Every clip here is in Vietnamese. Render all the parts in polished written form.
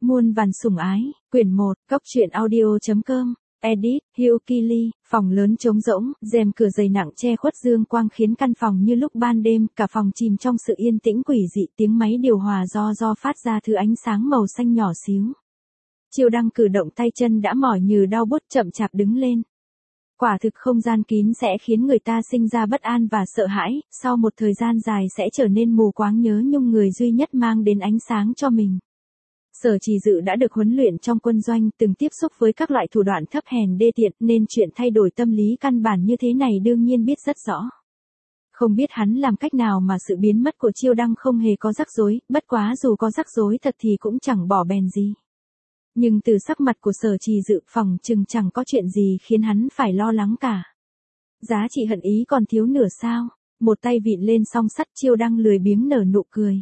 Muôn vàn sủng ái, quyển 1, Cốc truyện audio.com, edit, Hugh Keely, phòng lớn trống rỗng, rèm cửa dày nặng che khuất dương quang khiến căn phòng như lúc ban đêm, cả phòng chìm trong sự yên tĩnh quỷ dị, tiếng máy điều hòa do phát ra thứ ánh sáng màu xanh nhỏ xíu. Chiêu Đăng cử động tay chân đã mỏi như đau buốt chậm chạp đứng lên. Quả thực không gian kín sẽ khiến người ta sinh ra bất an và sợ hãi, sau một thời gian dài sẽ trở nên mù quáng nhớ nhung người duy nhất mang đến ánh sáng cho mình. Sở Trì Dự đã được huấn luyện trong quân doanh, từng tiếp xúc với các loại thủ đoạn thấp hèn đê tiện, nên chuyện thay đổi tâm lý căn bản như thế này đương nhiên biết rất rõ. Không biết hắn làm cách nào mà sự biến mất của Chiêu Đăng không hề có rắc rối, bất quá dù có rắc rối thật thì cũng chẳng bỏ bèn gì. Nhưng từ sắc mặt của Sở Trì Dự phòng chừng chẳng có chuyện gì khiến hắn phải lo lắng cả. Giá trị hận ý còn thiếu nửa sao, một tay vịn lên song sắt. Chiêu Đăng lười biếng nở nụ cười.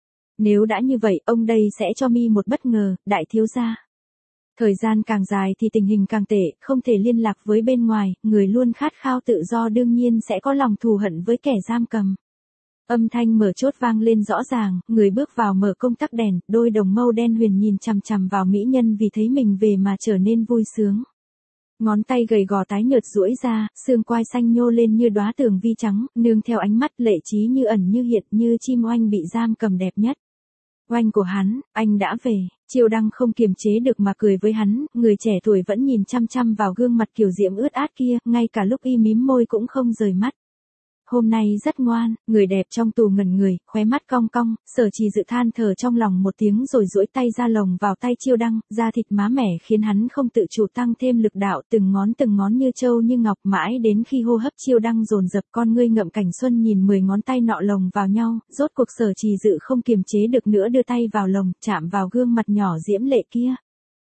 Nếu đã như vậy, ông đây sẽ cho mi một bất ngờ, đại thiếu gia. Thời gian càng dài thì tình hình càng tệ, không thể liên lạc với bên ngoài, người luôn khát khao tự do đương nhiên sẽ có lòng thù hận với kẻ giam cầm. Âm thanh mở chốt vang lên rõ ràng, người bước vào mở công tắc đèn, đôi đồng mâu đen huyền nhìn chằm chằm vào mỹ nhân vì thấy mình về mà trở nên vui sướng. Ngón tay gầy gò tái nhợt duỗi ra, xương quai xanh nhô lên như đóa tường vi trắng, nương theo ánh mắt lệ trí như ẩn như hiện, như chim oanh bị giam cầm đẹp nhất. Oanh của hắn, anh đã về. Chiêu Đăng không kiềm chế được mà cười với hắn, người trẻ tuổi vẫn nhìn chăm chăm vào gương mặt kiều diễm ướt át kia, ngay cả lúc y mím môi cũng không rời mắt. Hôm nay rất ngoan, người đẹp trong tù ngẩn người, khóe mắt cong cong. Sở Trì Dự than thở trong lòng một tiếng rồi duỗi tay ra lồng vào tay Chiêu Đăng, da thịt má mẻ khiến hắn không tự chủ tăng thêm lực đạo, từng ngón như trâu như ngọc, mãi đến khi hô hấp Chiêu Đăng dồn dập, con ngươi ngậm cảnh xuân nhìn 10 ngón tay nọ lồng vào nhau, rốt cuộc Sở Trì Dự không kiềm chế được nữa đưa tay vào lồng, chạm vào gương mặt nhỏ diễm lệ kia.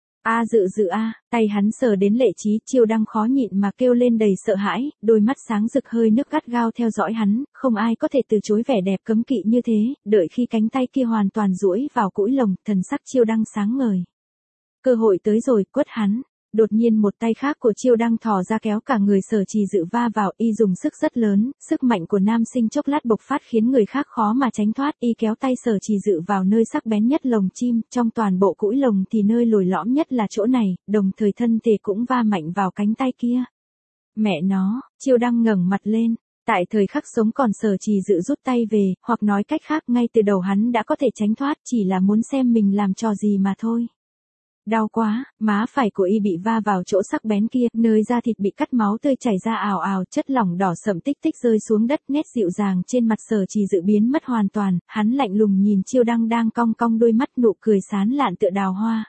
A Dự a, tay hắn sờ đến lệ trí. Chiêu Đăng khó nhịn mà kêu lên đầy sợ hãi, đôi mắt sáng rực hơi nước gắt gao theo dõi hắn, không ai có thể từ chối vẻ đẹp cấm kỵ như thế. Đợi khi cánh tay kia hoàn toàn duỗi vào cũi lồng, thần sắc Chiêu Đăng sáng ngời. Cơ hội tới rồi, quất hắn. Đột nhiên một tay khác của Chiêu Đăng thò ra kéo cả người Sở Trì Dự va vào, y dùng sức rất lớn, sức mạnh của nam sinh chốc lát bộc phát khiến người khác khó mà tránh thoát, y kéo tay Sở Trì Dự vào nơi sắc bén nhất lồng chim, trong toàn bộ cũi lồng thì nơi lồi lõm nhất là chỗ này, đồng thời thân thể cũng va mạnh vào cánh tay kia. Mẹ nó, Chiêu Đăng ngẩng mặt lên. Tại thời khắc sống còn Sở Trì Dự rút tay về, hoặc nói cách khác ngay từ đầu hắn đã có thể tránh thoát, chỉ là muốn xem mình làm trò gì mà thôi. Đau quá, má phải của y bị va vào chỗ sắc bén kia, nơi da thịt bị cắt máu tươi chảy ra ào ào, chất lỏng đỏ sậm tích tích rơi xuống đất, nét dịu dàng trên mặt Sở Trì Dự biến mất hoàn toàn, hắn lạnh lùng nhìn Chiêu Đăng đang cong cong đôi mắt, nụ cười sán lạn tựa đào hoa.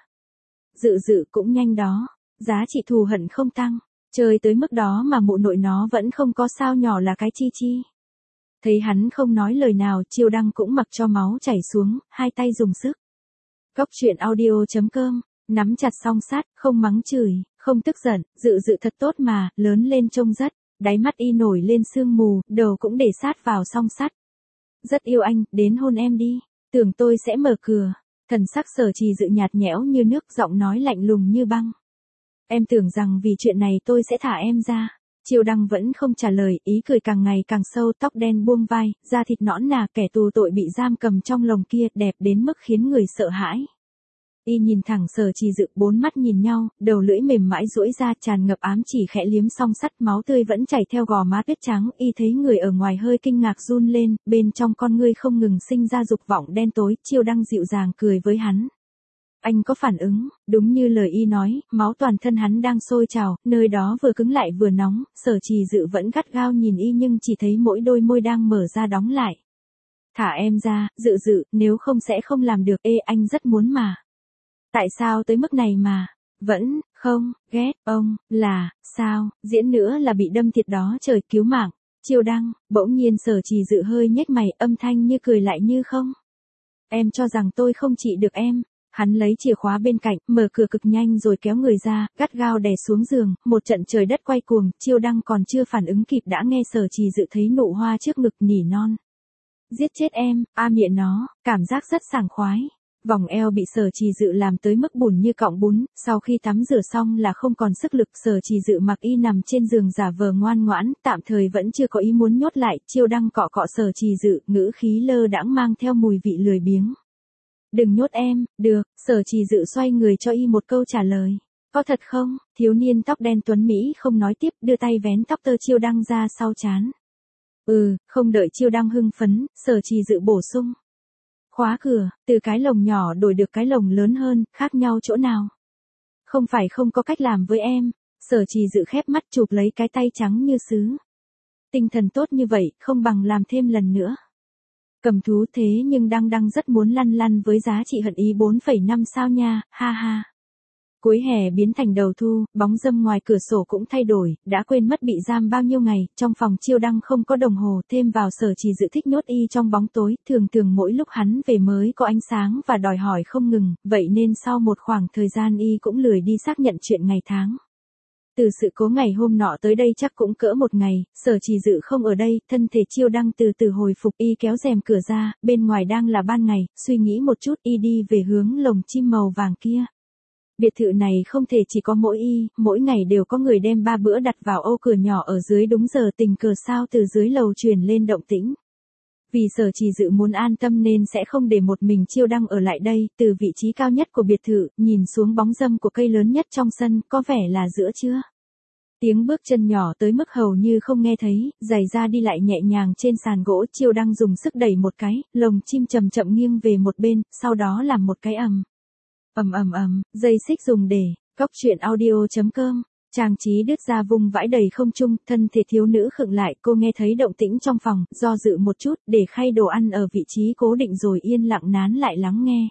Dự cũng nhanh đó, giá trị thù hận không tăng, chơi tới mức đó mà mụ nội nó vẫn không có sao nhỏ là cái chi. Thấy hắn không nói lời nào, Chiêu Đăng cũng mặc cho máu chảy xuống, hai tay dùng sức. Cốc truyện audio.com, nắm chặt song sắt, không mắng chửi, không tức giận. Dự thật tốt mà, lớn lên trông rất. Đáy mắt y nổi lên sương mù, đầu cũng để sát vào song sắt. Rất yêu anh, đến hôn em đi. Tưởng tôi sẽ mở cửa. Thần sắc Sở Trì Dự nhạt nhẽo như nước, giọng nói lạnh lùng như băng. Em tưởng rằng vì chuyện này tôi sẽ thả em ra. Chiêu Đăng vẫn không trả lời, ý cười càng ngày càng sâu, tóc đen buông vai, da thịt nõn nà, kẻ tù tội bị giam cầm trong lồng kia, đẹp đến mức khiến người sợ hãi. Y nhìn thẳng Sở Trì Dự, bốn mắt nhìn nhau, đầu lưỡi mềm mãi duỗi ra, tràn ngập ám chỉ khẽ liếm song sắt, máu tươi vẫn chảy theo gò má tuyết trắng. Y thấy người ở ngoài hơi kinh ngạc run lên, bên trong con ngươi không ngừng sinh ra dục vọng đen tối. Chiêu Đăng dịu dàng cười với hắn. Anh có phản ứng, đúng như lời y nói, máu toàn thân hắn đang sôi trào, nơi đó vừa cứng lại vừa nóng. Sở Trì Dự vẫn gắt gao nhìn y nhưng chỉ thấy mỗi đôi môi đang mở ra đóng lại. Thả em ra, Dự, nếu không sẽ không làm được. Anh rất muốn mà. Tại sao tới mức này mà, vẫn, không, ghét, ông, là, sao, diễn nữa là bị đâm thiệt đó trời cứu mạng. Chiêu Đăng, bỗng nhiên Sở Trì Dự hơi nhếch mày, âm thanh như cười lại như không. Em cho rằng tôi không trị được em. Hắn lấy chìa khóa bên cạnh, mở cửa cực nhanh rồi kéo người ra, gắt gao đè xuống giường, một trận trời đất quay cuồng. Chiêu Đăng còn chưa phản ứng kịp đã nghe Sở Trì Dự thấy nụ hoa trước ngực nỉ non. Giết chết em, miệng nó, cảm giác rất sảng khoái. Vòng eo bị Sở Trì Dự làm tới mức bùn như cọng bún, sau khi tắm rửa xong là không còn sức lực. Sở Trì Dự mặc y nằm trên giường giả vờ ngoan ngoãn, tạm thời vẫn chưa có ý muốn nhốt lại. Chiêu Đăng cọ cọ Sở Trì Dự, ngữ khí lơ đãng mang theo mùi vị lười biếng. Đừng nhốt em, được, Sở Trì Dự xoay người cho y một câu trả lời. Có thật không? Thiếu niên tóc đen tuấn Mỹ không nói tiếp, đưa tay vén tóc tơ Chiêu Đăng ra sau trán. Không đợi Chiêu Đăng hưng phấn, Sở Trì Dự bổ sung. Khóa cửa, từ cái lồng nhỏ đổi được cái lồng lớn hơn, khác nhau chỗ nào? Không phải không có cách làm với em. Sở Trì Dự khép mắt chụp lấy cái tay trắng như sứ. Tinh thần tốt như vậy, không bằng làm thêm lần nữa. Cầm thú thế nhưng Đăng rất muốn lăn lăn với giá trị hận ý 4,5 sao nha, ha ha. Cuối hè biến thành đầu thu, bóng râm ngoài cửa sổ cũng thay đổi, đã quên mất bị giam bao nhiêu ngày, trong phòng Chiêu Đăng không có đồng hồ, thêm vào Sở Trì Dự thích nhốt y trong bóng tối, thường mỗi lúc hắn về mới có ánh sáng và đòi hỏi không ngừng, vậy nên sau một khoảng thời gian y cũng lười đi xác nhận chuyện ngày tháng. Từ sự cố ngày hôm nọ tới đây chắc cũng cỡ một ngày, Sở Trì Dự không ở đây, thân thể Chiêu Đăng từ từ hồi phục, y kéo rèm cửa ra, bên ngoài đang là ban ngày, suy nghĩ một chút y đi về hướng lồng chim màu vàng kia. Biệt thự này không thể chỉ có mỗi y, mỗi ngày đều có người đem 3 bữa đặt vào ô cửa nhỏ ở dưới, đúng giờ tình cờ sao từ dưới lầu truyền lên động tĩnh. Vì Sở Trì Dự muốn an tâm nên sẽ không để một mình Chiêu Đăng ở lại đây, từ vị trí cao nhất của biệt thự, nhìn xuống bóng râm của cây lớn nhất trong sân, có vẻ là giữa trưa. Tiếng bước chân nhỏ tới mức hầu như không nghe thấy, giày da đi lại nhẹ nhàng trên sàn gỗ, Chiêu Đăng dùng sức đẩy một cái, lồng chim chậm chậm nghiêng về một bên, sau đó làm một cái ầm. Dây xích dùng để, cóc truyện audio.com. Trang trí đứt ra vùng vãi đầy không trung, thân thể thiếu nữ khựng lại, cô nghe thấy động tĩnh trong phòng, do dự một chút, để khay đồ ăn ở vị trí cố định rồi yên lặng nán lại lắng nghe.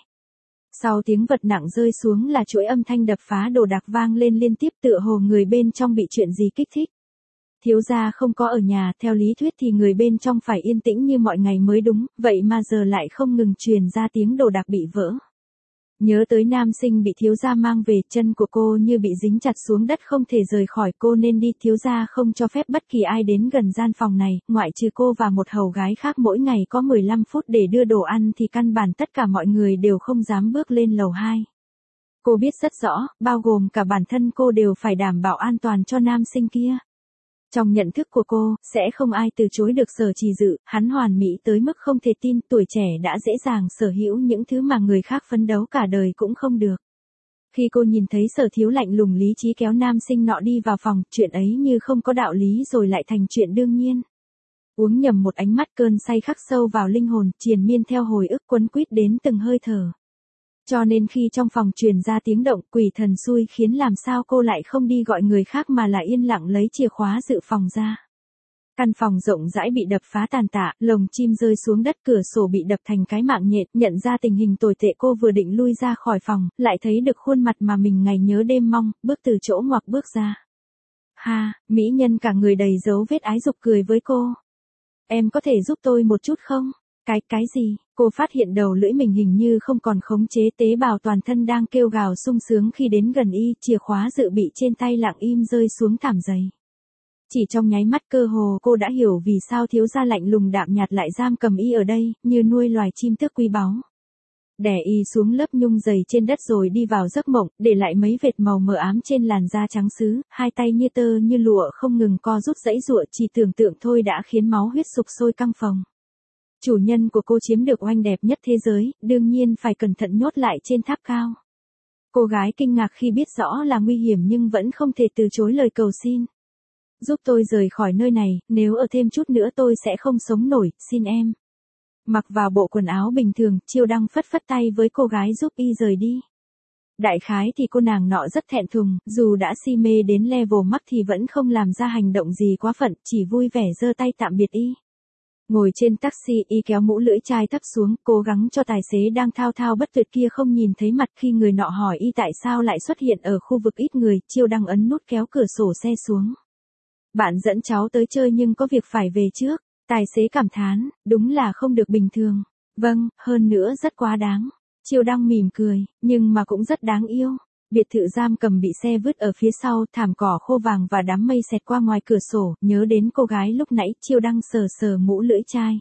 Sau tiếng vật nặng rơi xuống là chuỗi âm thanh đập phá đồ đạc vang lên liên tiếp, tựa hồ người bên trong bị chuyện gì kích thích. Thiếu gia không có ở nhà, theo lý thuyết thì người bên trong phải yên tĩnh như mọi ngày mới đúng, vậy mà giờ lại không ngừng truyền ra tiếng đồ đạc bị vỡ. Nhớ tới nam sinh bị thiếu gia mang về, chân của cô như bị dính chặt xuống đất không thể rời khỏi, cô nên đi, thiếu gia không cho phép bất kỳ ai đến gần gian phòng này, ngoại trừ cô và một hầu gái khác mỗi ngày có 15 phút để đưa đồ ăn thì căn bản tất cả mọi người đều không dám bước lên lầu 2. Cô biết rất rõ, bao gồm cả bản thân cô đều phải đảm bảo an toàn cho nam sinh kia. Trong nhận thức của cô, sẽ không ai từ chối được Sở Trì Dự, hắn hoàn mỹ tới mức không thể tin, tuổi trẻ đã dễ dàng sở hữu những thứ mà người khác phấn đấu cả đời cũng không được. Khi cô nhìn thấy Sở Thiếu lạnh lùng lý trí kéo nam sinh nọ đi vào phòng, chuyện ấy như không có đạo lý rồi lại thành chuyện đương nhiên. Uống nhầm một ánh mắt, cơn say khắc sâu vào linh hồn, triền miên theo hồi ức quấn quýt đến từng hơi thở. Cho nên khi trong phòng truyền ra tiếng động, quỷ thần xui khiến làm sao cô lại không đi gọi người khác mà lại yên lặng lấy chìa khóa dự phòng ra. Căn phòng rộng rãi bị đập phá tàn tạ, lồng chim rơi xuống đất, cửa sổ bị đập thành cái mạng nhện, nhận ra tình hình tồi tệ cô vừa định lui ra khỏi phòng, lại thấy được khuôn mặt mà mình ngày nhớ đêm mong, bước từ chỗ ngoặc bước ra. Ha, mỹ nhân cả người đầy dấu vết ái dục cười với cô. Em có thể giúp tôi một chút không? Cái gì? Cô phát hiện đầu lưỡi mình hình như không còn khống chế, tế bào toàn thân đang kêu gào sung sướng khi đến gần y, chìa khóa dự bị trên tay lặng im rơi xuống thảm giày. Chỉ trong nháy mắt cơ hồ cô đã hiểu vì sao thiếu gia lạnh lùng đạm nhạt lại giam cầm y ở đây, như nuôi loài chim tước quý báu. Đè y xuống lớp nhung dày trên đất rồi đi vào giấc mộng, để lại mấy vệt màu mờ ám trên làn da trắng sứ, hai tay như tơ như lụa không ngừng co rút giãy giụa, chỉ tưởng tượng thôi đã khiến máu huyết sục sôi căng phòng. Chủ nhân của cô chiếm được oanh đẹp nhất thế giới, đương nhiên phải cẩn thận nhốt lại trên tháp cao. Cô gái kinh ngạc khi biết rõ là nguy hiểm nhưng vẫn không thể từ chối lời cầu xin. Giúp tôi rời khỏi nơi này, nếu ở thêm chút nữa tôi sẽ không sống nổi, xin em. Mặc vào bộ quần áo bình thường, Chiêu Đăng phất phất tay với cô gái giúp y rời đi. Đại khái thì cô nàng nọ rất thẹn thùng, dù đã si mê đến level mắc thì vẫn không làm ra hành động gì quá phận, chỉ vui vẻ giơ tay tạm biệt y. Ngồi trên taxi, y kéo mũ lưỡi chai thấp xuống, cố gắng cho tài xế đang thao thao bất tuyệt kia không nhìn thấy mặt. Khi người nọ hỏi y tại sao lại xuất hiện ở khu vực ít người, Chiêu Đăng ấn nút kéo cửa sổ xe xuống. Bạn dẫn cháu tới chơi nhưng có việc phải về trước. Tài xế cảm thán, đúng là không được bình thường. Vâng, hơn nữa rất quá đáng. Chiêu Đăng mỉm cười, nhưng mà cũng rất đáng yêu. Biệt thự giam cầm bị xe vứt ở phía sau, thảm cỏ khô vàng và đám mây xẹt qua ngoài cửa sổ, nhớ đến cô gái lúc nãy, Chiêu Đăng sờ sờ mũ lưỡi chai.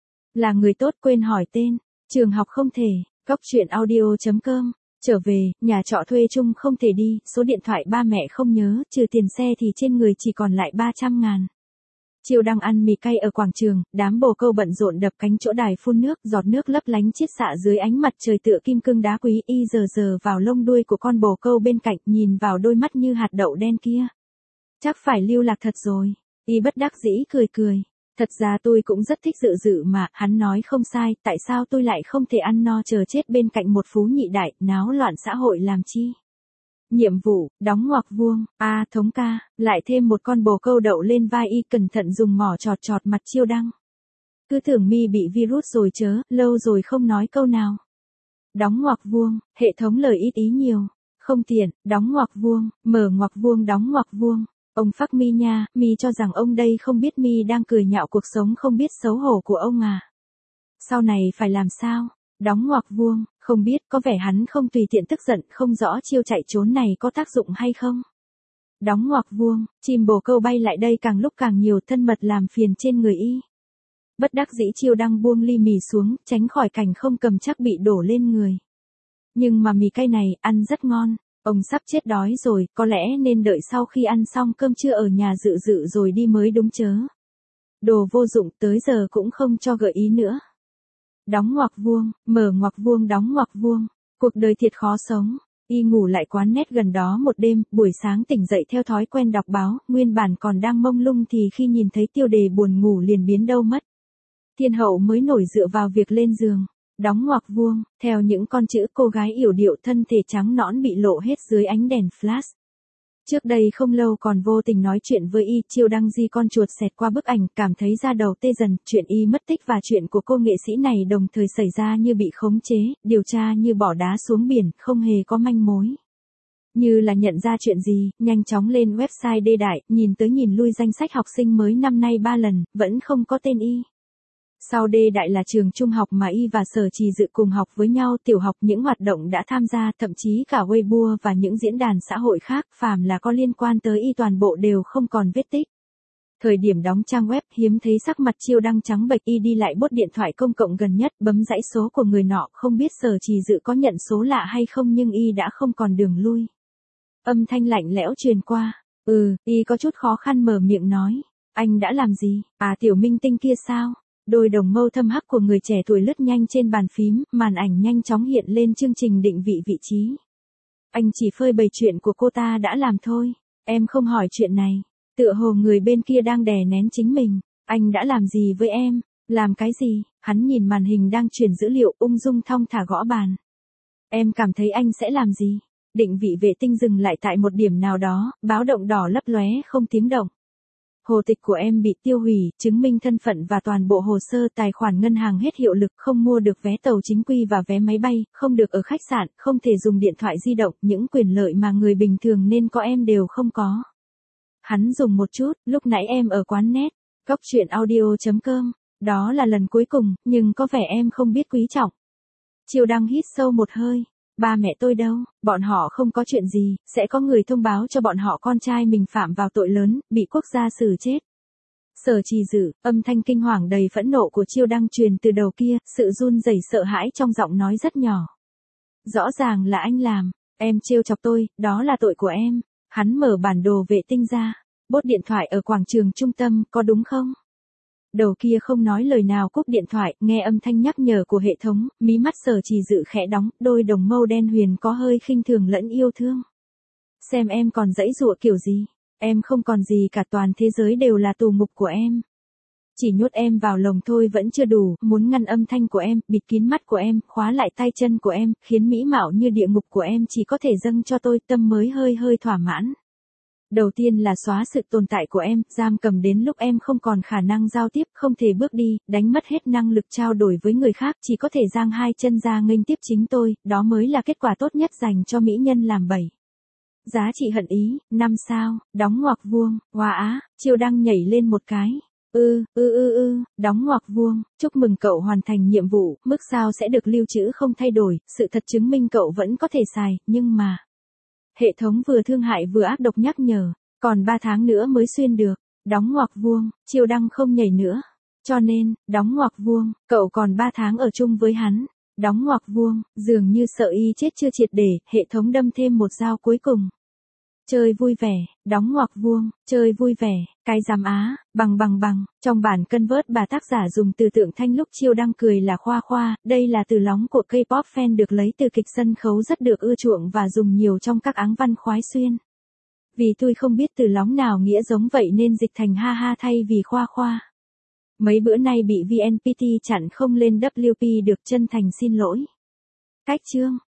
Là người tốt, quên hỏi tên. Trường học không thể, cóc truyện audio.com. Trở về, nhà trọ thuê chung không thể đi, số điện thoại ba mẹ không nhớ, trừ tiền xe thì trên người chỉ còn lại 300.000. Chiêu đang ăn mì cay ở quảng trường, đám bồ câu bận rộn đập cánh chỗ đài phun nước, giọt nước lấp lánh chiết xạ dưới ánh mặt trời tựa kim cương đá quý y giờ vào lông đuôi của con bồ câu bên cạnh, nhìn vào đôi mắt như hạt đậu đen kia. Chắc phải lưu lạc thật rồi. Y bất đắc dĩ cười. Thật ra tôi cũng rất thích dự mà, hắn nói không sai, tại sao tôi lại không thể ăn no chờ chết bên cạnh một phú nhị đại, náo loạn xã hội làm chi? Nhiệm vụ, đóng ngoặc vuông, thống ca, lại thêm một con bồ câu đậu lên vai y, cẩn thận dùng mỏ chọt mặt Chiêu đăng. Cứ tưởng mi bị virus rồi chớ, lâu rồi không nói câu nào. Đóng ngoặc vuông, hệ thống lời ít ý nhiều. Không tiện, đóng ngoặc vuông, mở ngoặc vuông đóng ngoặc vuông. Ông phắc mi nha, mi cho rằng ông đây không biết mi đang cười nhạo cuộc sống không biết xấu hổ của ông à. Sau này phải làm sao? Đóng ngoặc vuông, không biết, có vẻ hắn không tùy tiện tức giận, không rõ chiêu chạy trốn này có tác dụng hay không. Đóng ngoặc vuông, chim bồ câu bay lại đây càng lúc càng nhiều, thân mật làm phiền trên người y. Bất đắc dĩ Chiêu đăng buông ly mì xuống, tránh khỏi cảnh không cầm chắc bị đổ lên người. Nhưng mà mì cay này, ăn rất ngon. Ông sắp chết đói rồi, có lẽ nên đợi sau khi ăn xong cơm trưa ở nhà dự rồi đi mới đúng chớ. Đồ vô dụng, tới giờ cũng không cho gợi ý nữa. Đóng ngoặc vuông, mở ngoặc vuông đóng ngoặc vuông. Cuộc đời thiệt khó sống. Y ngủ lại quán nét gần đó một đêm, buổi sáng tỉnh dậy theo thói quen đọc báo, nguyên bản còn đang mông lung thì khi nhìn thấy tiêu đề buồn ngủ liền biến đâu mất. Thiên hậu mới nổi dựa vào việc lên giường. Đóng ngoặc vuông, theo những con chữ cô gái yểu điệu thân thể trắng nõn bị lộ hết dưới ánh đèn flash. Trước đây không lâu còn vô tình nói chuyện với y, Chiêu đăng di con chuột xẹt qua bức ảnh, cảm thấy da đầu tê dần, chuyện y mất tích và chuyện của cô nghệ sĩ này đồng thời xảy ra như bị khống chế, điều tra như bỏ đá xuống biển, không hề có manh mối. Như là nhận ra chuyện gì, nhanh chóng lên website đê đại, nhìn tới nhìn lui danh sách học sinh mới năm nay 3 lần, vẫn không có tên y. Sau đê đại là trường trung học mà y và Sở Trì Dự cùng học với nhau, tiểu học những hoạt động đã tham gia, thậm chí cả Weibo và những diễn đàn xã hội khác, phàm là có liên quan tới y toàn bộ đều không còn vết tích. Thời điểm đóng trang web, hiếm thấy sắc mặt Chiêu đăng trắng bệch, y đi lại bốt điện thoại công cộng gần nhất, bấm dãy số của người nọ, không biết Sở Trì Dự có nhận số lạ hay không nhưng y đã không còn đường lui. Âm thanh lạnh lẽo truyền qua. Y có chút khó khăn mở miệng nói. Anh đã làm gì? Tiểu minh tinh kia sao? Đôi đồng mâu thâm hắc của người trẻ tuổi lướt nhanh trên bàn phím, màn ảnh nhanh chóng hiện lên chương trình định vị trí. Anh chỉ phơi bày chuyện của cô ta đã làm thôi. Em không hỏi chuyện này. Tựa hồ người bên kia đang đè nén chính mình. Anh đã làm gì với em? Làm cái gì? Hắn nhìn màn hình đang truyền dữ liệu, ung dung thong thả gõ bàn. Em cảm thấy anh sẽ làm gì? Định vị vệ tinh dừng lại tại một điểm nào đó, báo động đỏ lấp lóe không tiếng động. Hồ tịch của em bị tiêu hủy, chứng minh thân phận và toàn bộ hồ sơ tài khoản ngân hàng hết hiệu lực, không mua được vé tàu chính quy và vé máy bay, không được ở khách sạn, không thể dùng điện thoại di động, những quyền lợi mà người bình thường nên có em đều không có. Hắn dùng một chút, lúc nãy em ở quán net, góc truyện audio.com, đó là lần cuối cùng, nhưng có vẻ em không biết quý trọng. Chiêu đăng hít sâu một hơi. Ba mẹ tôi đâu, bọn họ không có chuyện gì, sẽ có người thông báo cho bọn họ con trai mình phạm vào tội lớn, bị quốc gia xử chết. Sở Trì Dự, âm thanh kinh hoàng đầy phẫn nộ của Chiêu đăng truyền từ đầu kia, sự run rẩy sợ hãi trong giọng nói rất nhỏ. Rõ ràng là anh làm, em trêu chọc tôi, đó là tội của em. Hắn mở bản đồ vệ tinh ra, bốt điện thoại ở quảng trường trung tâm, có đúng không? Đầu kia không nói lời nào cúp điện thoại, nghe âm thanh nhắc nhở của hệ thống, mí mắt Sở Trì Dự khẽ đóng, đôi đồng mâu đen huyền có hơi khinh thường lẫn yêu thương. Xem em còn giãy giụa kiểu gì, em không còn gì cả, toàn thế giới đều là tù ngục của em. Chỉ nhốt em vào lồng thôi vẫn chưa đủ, muốn ngăn âm thanh của em, bịt kín mắt của em, khóa lại tay chân của em, khiến mỹ mạo như địa ngục của em chỉ có thể dâng cho tôi, tâm mới hơi thỏa mãn. Đầu tiên là xóa sự tồn tại của em, giam cầm đến lúc em không còn khả năng giao tiếp, không thể bước đi, đánh mất hết năng lực trao đổi với người khác, chỉ có thể giang hai chân ra nghênh tiếp chính tôi, đó mới là kết quả tốt nhất dành cho mỹ nhân làm bậy. Giá trị hận ý, 5 sao, đóng ngoặc vuông, hoa á, Chiêu đăng nhảy lên một cái. Đóng ngoặc vuông, chúc mừng cậu hoàn thành nhiệm vụ, mức sao sẽ được lưu trữ không thay đổi, sự thật chứng minh cậu vẫn có thể xài, nhưng mà... Hệ thống vừa thương hại vừa ác độc nhắc nhở, còn 3 tháng nữa mới xuyên được, đóng ngoặc vuông, Chiêu đăng không nhảy nữa. Cho nên, đóng ngoặc vuông, cậu còn 3 tháng ở chung với hắn, đóng ngoặc vuông, dường như sợ y chết chưa triệt để, hệ thống đâm thêm một dao cuối cùng. chơi vui vẻ, đóng ngoặc vuông, chơi vui vẻ, cái giám á, bằng. Trong bản Convert bà tác giả dùng từ tượng thanh lúc chiêu đang cười là khoa khoa, đây là từ lóng của K-pop fan được lấy từ kịch sân khấu rất được ưa chuộng và dùng nhiều trong các áng văn khoái xuyên. Vì tôi không biết từ lóng nào nghĩa giống vậy nên dịch thành ha ha thay vì khoa khoa. Mấy bữa nay bị VNPT chặn không lên WP được, chân thành xin lỗi. Cách chương